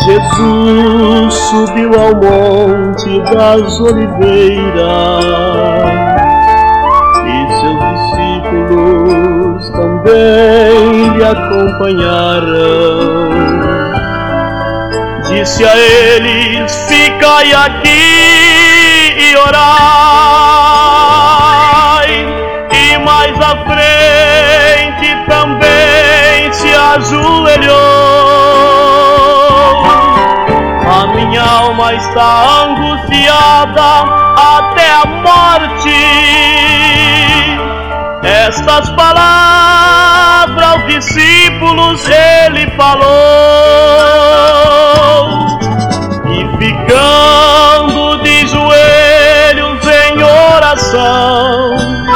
Jesus subiu ao Monte das Oliveiras e seus discípulos também lhe acompanharam. Disse a eles: ficai aqui e orai. E mais à frente também se ajoelhou. A minha alma está angustiada até a morte. Estas palavras aos discípulos ele falou. E ficando de joelhos em oração,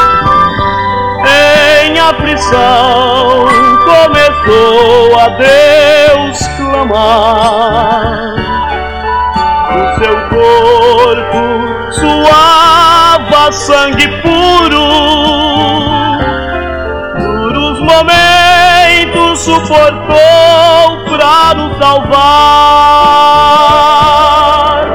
em aflição, começou a Deus clamar. O seu corpo suava sangue puro, duros momentos suportou pra nos salvar.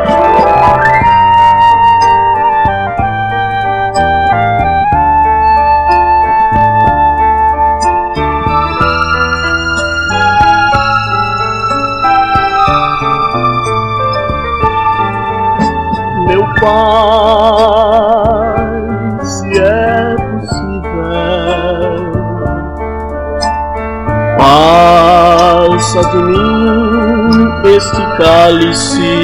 Meu Pai, se é possível, passa de mim este cálice.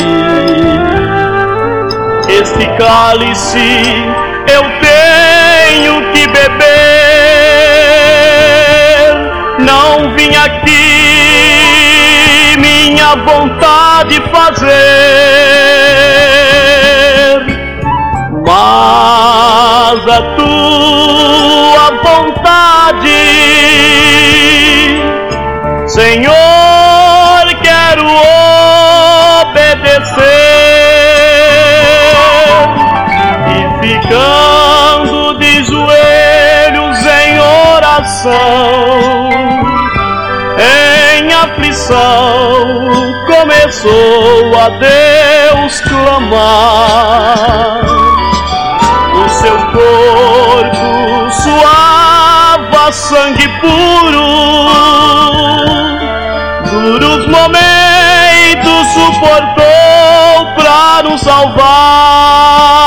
Este cálice eu tenho que beber. Não vim aqui minha vontade fazer, mas a tua vontade, Senhor, quero obedecer. E ficando de joelhos em oração, em aflição, começou a Deus clamar. O seu corpo suava sangue puro, duros momentos suportou pra nos salvar.